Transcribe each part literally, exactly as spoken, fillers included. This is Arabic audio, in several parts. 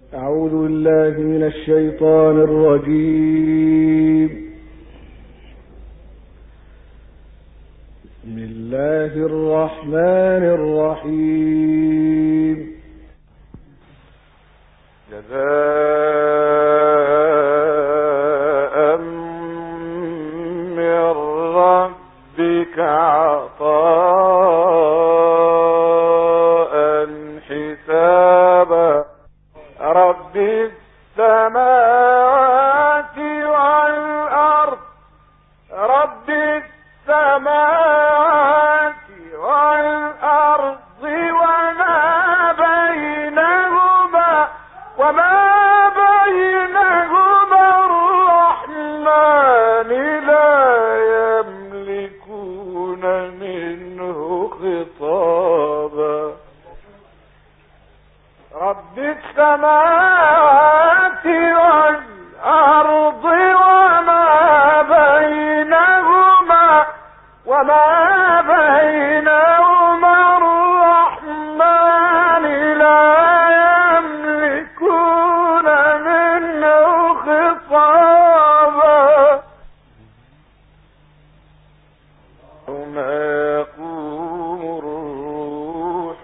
أعوذ بالله من الشيطان الرجيم. بسم الله الرحمن الرحيم. جزاء من ربك عطاء حسابا. رب السماوات والأرض رب السماوات والأرض وما بينهما وما بينهما الرحمن لا يملكون منه خطابا. رب السماوات والأرض وما بينهما وما بينهما الرحمن لا يملكون منه خطابا. يوم يقوم الروح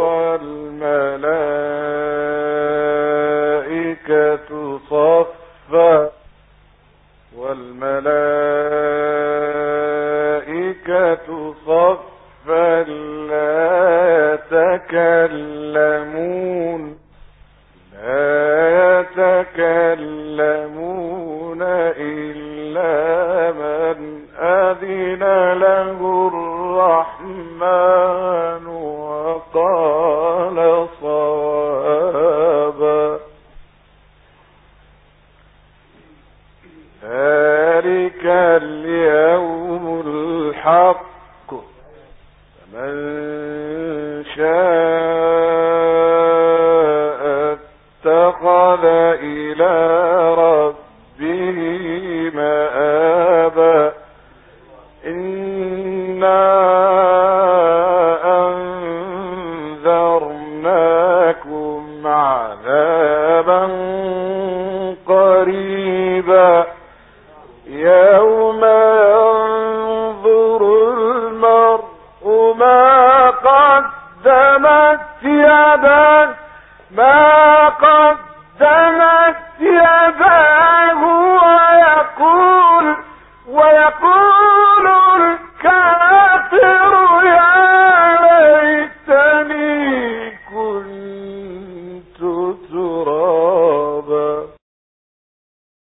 والملائكة صفا والملائكة صفا لا يتكلمون لا يتكلمون إلا من أذن له الرحمن وقال صوابا. ذلك اليوم الحق فمن شاء اتخذ إلى ربه مآبا. إنا أنذرناكم عذابا قريبا يوم ينظر المرء ما قدمت يداه ما قدمت يداه ويقول ويقول